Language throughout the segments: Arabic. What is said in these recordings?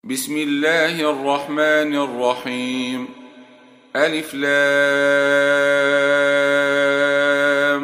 بسم الله الرحمن الرحيم. ألف لام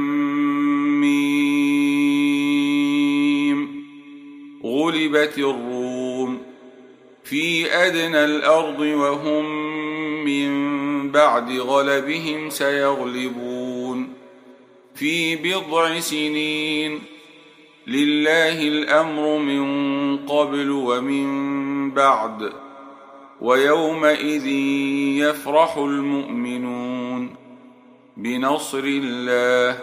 ميم. غلبت الروم في أدنى الأرض وهم من بعد غلبهم سيغلبون في بضع سنين. لله الأمر من قبل ومن بعد ويومئذ يفرح المؤمنون بنصر الله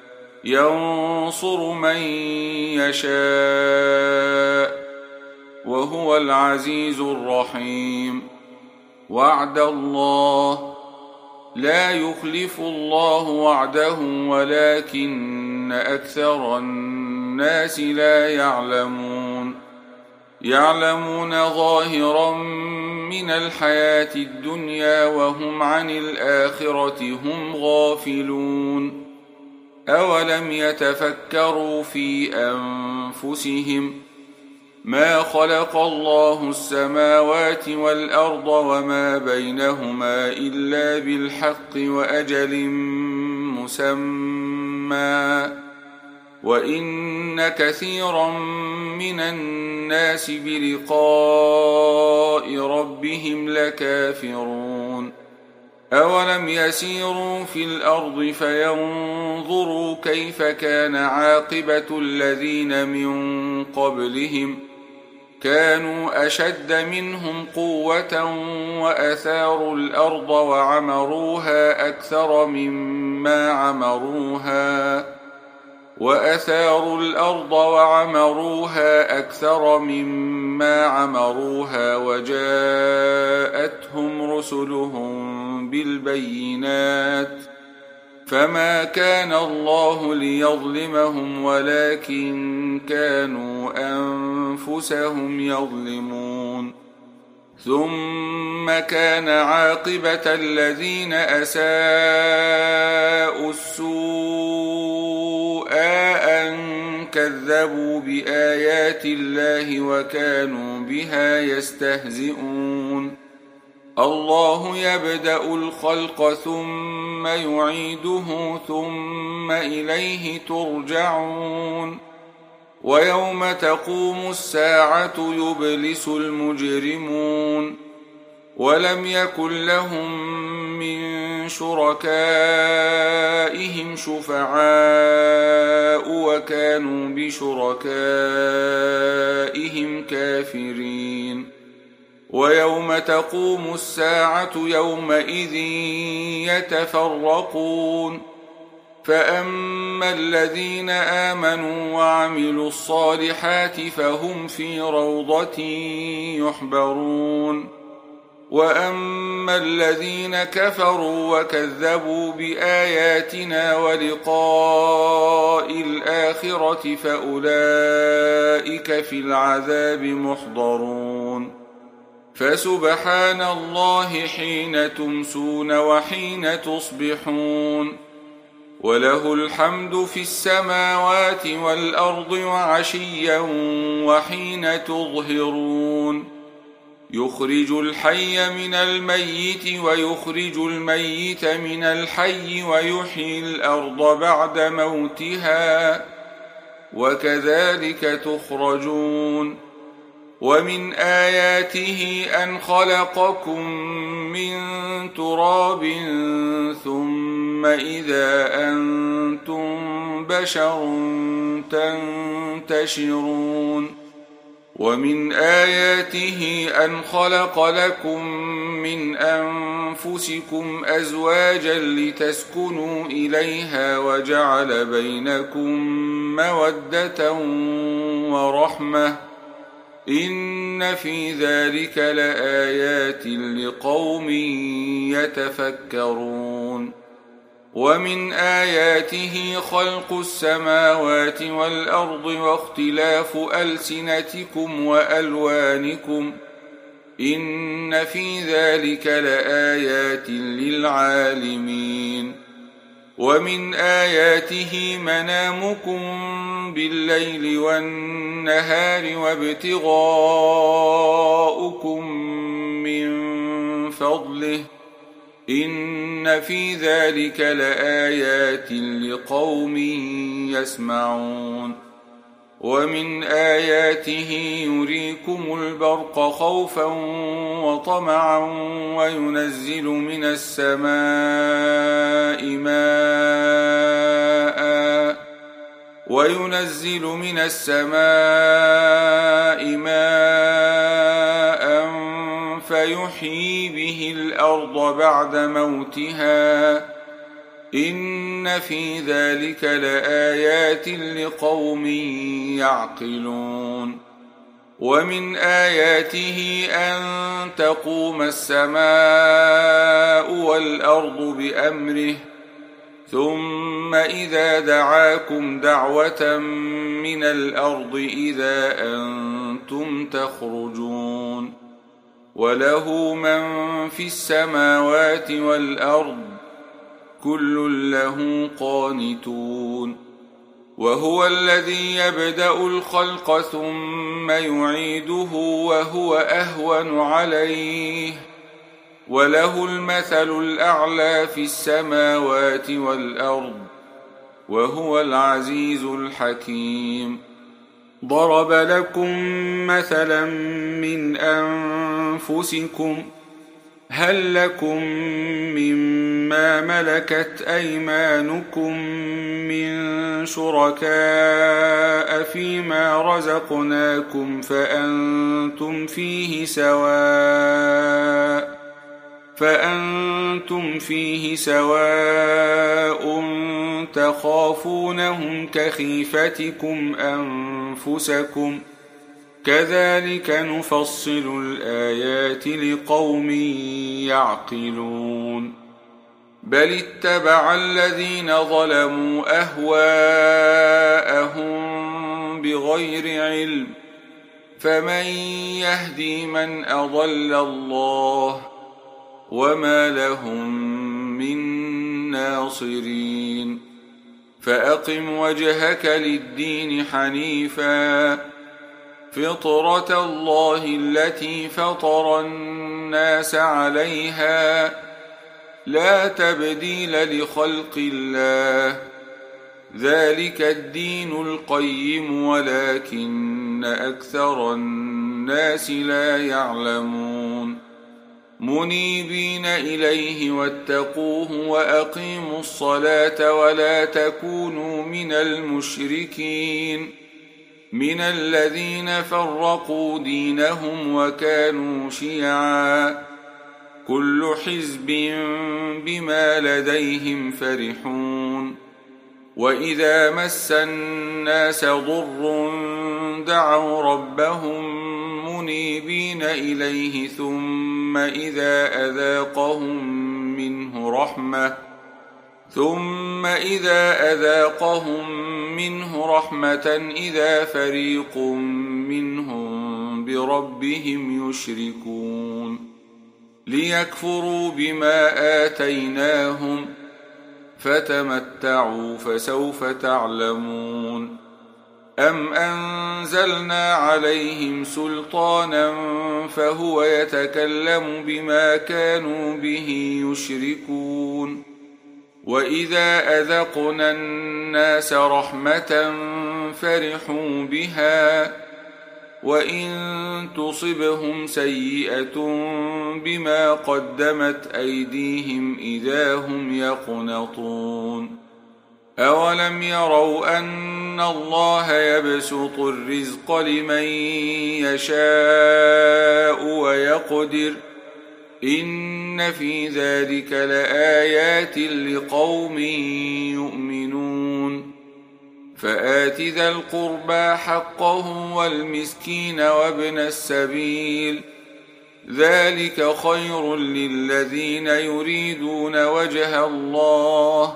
ينصر من يشاء وهو العزيز الرحيم. وعد الله لا يخلف الله وعده ولكن أكثر الناس لا يعلمون ظاهرا من الحياة الدنيا وهم عن الآخرة هم غافلون. أولم يتفكروا في أنفسهم ما خلق الله السماوات والأرض وما بينهما إلا بالحق وأجل مسمى وإن كثيرا من الناس بلقاء ربهم لكافرون. أولم يسيروا في الأرض فينظروا كيف كان عاقبة الذين من قبلهم كانوا أشد منهم قوة وأثاروا الأرض وعمروها أكثر مما عمروها وجاءتهم رسلهم بالبينات فما كان الله ليظلمهم ولكن كانوا أنفسهم يظلمون. ثم كان عاقبة الذين أساءوا السوء أن كذبوا بآيات الله وكانوا بها يستهزئون. الله يبدأ الخلق ثم يعيده ثم إليه ترجعون. ويوم تقوم الساعة يبلس المجرمون ولم يكن لهم من شركائهم شفعاء وكانوا بشركائهم كافرين. ويوم تقوم الساعة يومئذ يتفرقون فأما الذين آمنوا وعملوا الصالحات فهم في روضة يحبرون. وأما الذين كفروا وكذبوا بآياتنا ولقاء الآخرة فأولئك في العذاب محضرون. فسبحان الله حين تمسون وحين تصبحون وله الحمد في السماوات والأرض وعشيا وحين تظهرون. يخرج الحي من الميت ويخرج الميت من الحي ويحيي الأرض بعد موتها وكذلك تخرجون. ومن آياته أن خلقكم من تراب ثم إذا أنتم بشر تنتشرون. ومن آياته أن خلق لكم من أنفسكم أزواجا لتسكنوا إليها وجعل بينكم مودة ورحمة إن في ذلك لآيات لقوم يتفكرون. ومن آياته خلق السماوات والأرض واختلاف ألسنتكم وألوانكم إن في ذلك لآيات للعالمين. ومن آياته منامكم بالليل والنهار وابتغاؤكم فضله إن في ذلك لآيات لقوم يسمعون ومن آياته يريكم البرق خوفا وطمعا وينزل من السماء ماء فيحيي به الأرض بعد موتها إن في ذلك لآيات لقوم يعقلون ومن آياته أن تقوم السماء والأرض بأمره ثم إذا دعاكم دعوة من الأرض إذا أنتم تخرجون وله من في السماوات والأرض كل له قانتون وهو الذي يبدأ الخلق ثم يعيده وهو أهون عليه وله المثل الأعلى في السماوات والأرض وهو العزيز الحكيم ضرب لكم مثلا من أنفسكم هل لكم مما ملكت أيمانكم من شركاء فيما رزقناكم فأنتم فيه سواء تخافونهم كخيفتكم أنفسكم كذلك نفصل الآيات لقوم يعقلون بل اتبع الذين ظلموا أهواءهم بغير علم فمن يهدي من أضل الله وما لهم من ناصرين فأقم وجهك للدين حنيفا فطرة الله التي فطر الناس عليها لا تبديل لخلق الله ذلك الدين القيم ولكن أكثر الناس لا يعلمون منيبين إليه واتقوه وأقيموا الصلاة ولا تكونوا من المشركين من الذين فرقوا دينهم وكانوا شيعا كل حزب بما لديهم فرحون وإذا مس الناس ضر دعوا ربهم منيبين إليه ثم إذا أذاقهم منه رحمة إذا فريق منهم بربهم يشركون ليكفروا بما آتيناهم فتمتعوا فسوف تعلمون أم أنزلنا عليهم سلطانا فهو يتكلم بما كانوا به يشركون وإذا أذقنا الناس رحمة فرحوا بها وإن تصبهم سيئة بما قدمت أيديهم إذا هم يقنطون أولم يروا أن الله يبسط الرزق لمن يشاء ويقدر إن في ذلك لآيات لقوم يؤمنون فآت ذا القربى حقه والمسكين وابن السبيل ذلك خير للذين يريدون وجه الله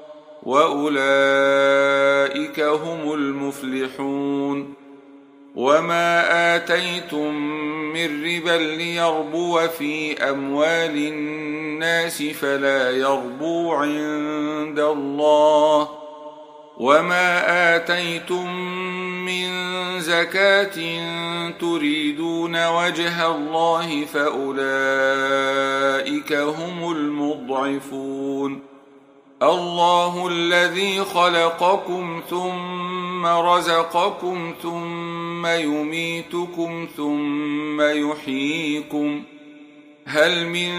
وأولئك هم المفلحون وما آتيتم من ربا ليربو في أموال الناس فلا يربو عند الله وما آتيتم من زكاة تريدون وجه الله فأولئك هم المضعفون الله الذي خلقكم ثم رزقكم ثم يميتكم ثم يحييكم هل من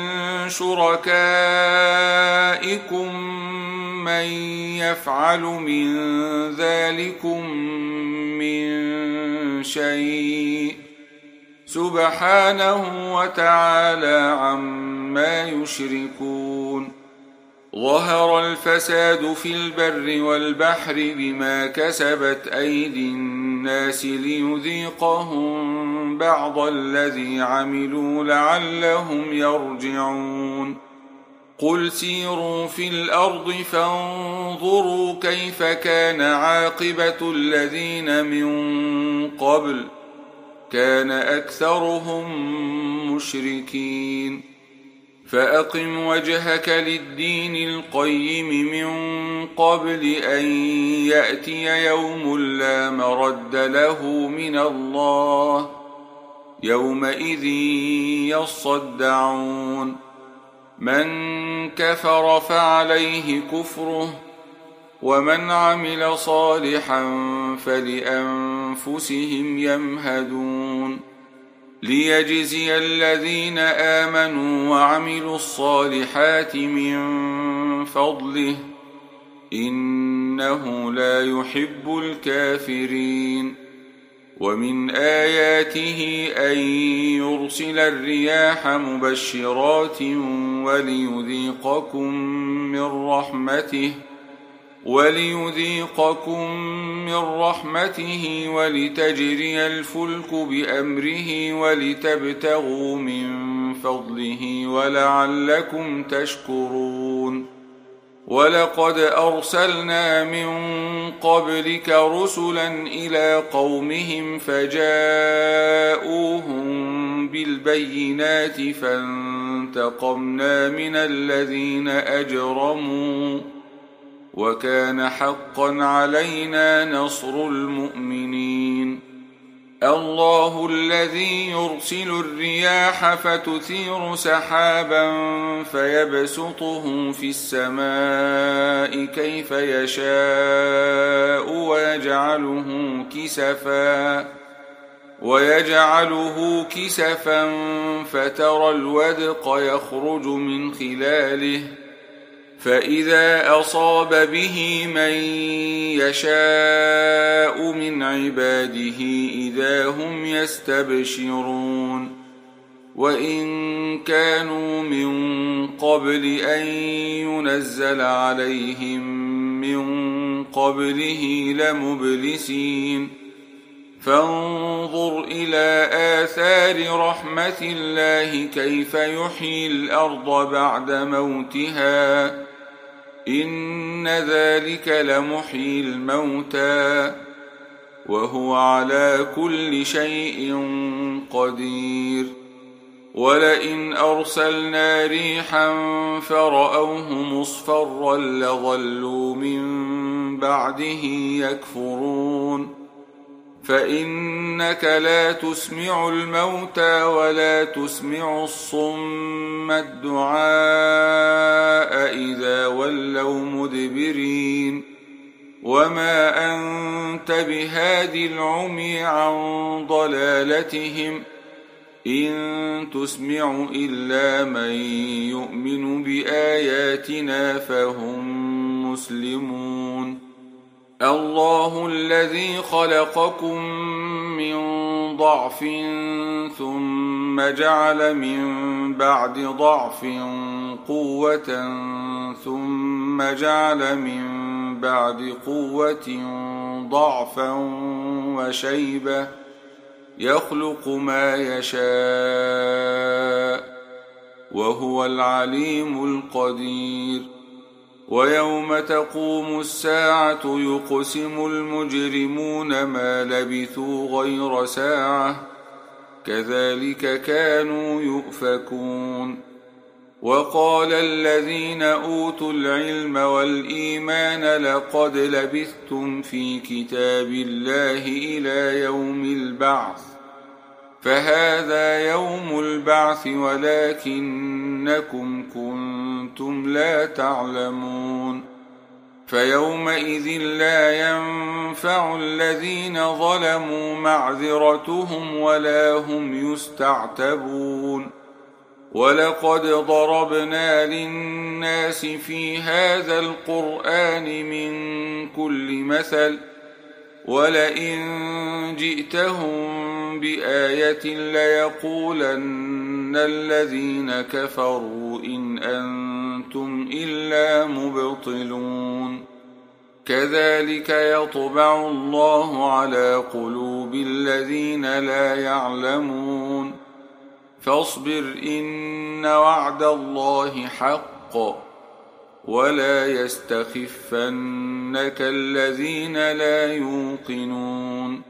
شركائكم من يفعل من ذلكم من شيء سبحانه وتعالى عما يشركون ظهر الفساد في البر والبحر بما كسبت أيدي الناس ليذيقهم بعض الذي عملوا لعلهم يرجعون قل سيروا في الأرض فانظروا كيف كان عاقبة الذين من قبل كان أكثرهم مشركين فأقم وجهك للدين القيم من قبل أن يأتي يوم لا مرد له من الله يومئذ يصدعون من كفر فعليه كفره ومن عمل صالحا فلأنفسهم يمهدون ليجزي الذين آمنوا وعملوا الصالحات من فضله إنه لا يحب الكافرين ومن آياته أن يرسل الرياح مبشرات وليذيقكم من رحمته ولتجري الفلك بأمره ولتبتغوا من فضله ولعلكم تشكرون ولقد أرسلنا من قبلك رسلا إلى قومهم فجاءوهم بالبينات فانتقمنا من الذين أجرموا وكان حقا علينا نصر المؤمنين الله الذي يرسل الرياح فتثير سحابا فيبسطه في السماء كيف يشاء ويجعله كسفا فترى الودق يخرج من خلاله فإذا أصاب به من يشاء من عباده إذا هم يستبشرون وإن كانوا من قبل أن ينزل عليهم من قبله لمبلسين فانظر إلى آثار رحمة الله كيف يحيي الأرض بعد موتها إن ذلك لمحيي الموتى وهو على كل شيء قدير ولئن أرسلنا ريحا فرأوه مصفرا لظلوا من بعده يكفرون فإنك لا تسمع الموتى ولا تسمع الصم الدعاء إذا ولوا مدبرين وما أنت بهاد العمي عن ضلالتهم إن تسمع إلا من يؤمن بآياتنا فهم مسلمون الله الذي خلقكم من ضعف ثم جعل من بعد ضعف قوة ثم جعل من بعد قوة ضعفا وشيبة يخلق ما يشاء وهو العليم القدير ويوم تقوم الساعة يقسم المجرمون ما لبثوا غير ساعة كذلك كانوا يؤفكون وقال الذين أوتوا العلم والإيمان لقد لبثتم في كتاب الله إلى يوم البعث فهذا يوم البعث ولكنكم كنتم لا تعلمون فيومئذ لا ينفع الذين ظلموا معذرتهم ولا هم يستعتبون ولقد ضربنا للناس في هذا القرآن من كل مثل ولئن جئتهم بآية ليقولن الذين كفروا إن أنتم إلا مبطلون كذلك يطبع الله على قلوب الذين لا يعلمون فاصبر إن وعد الله حق ولا يستخفنك الذين لا يوقنون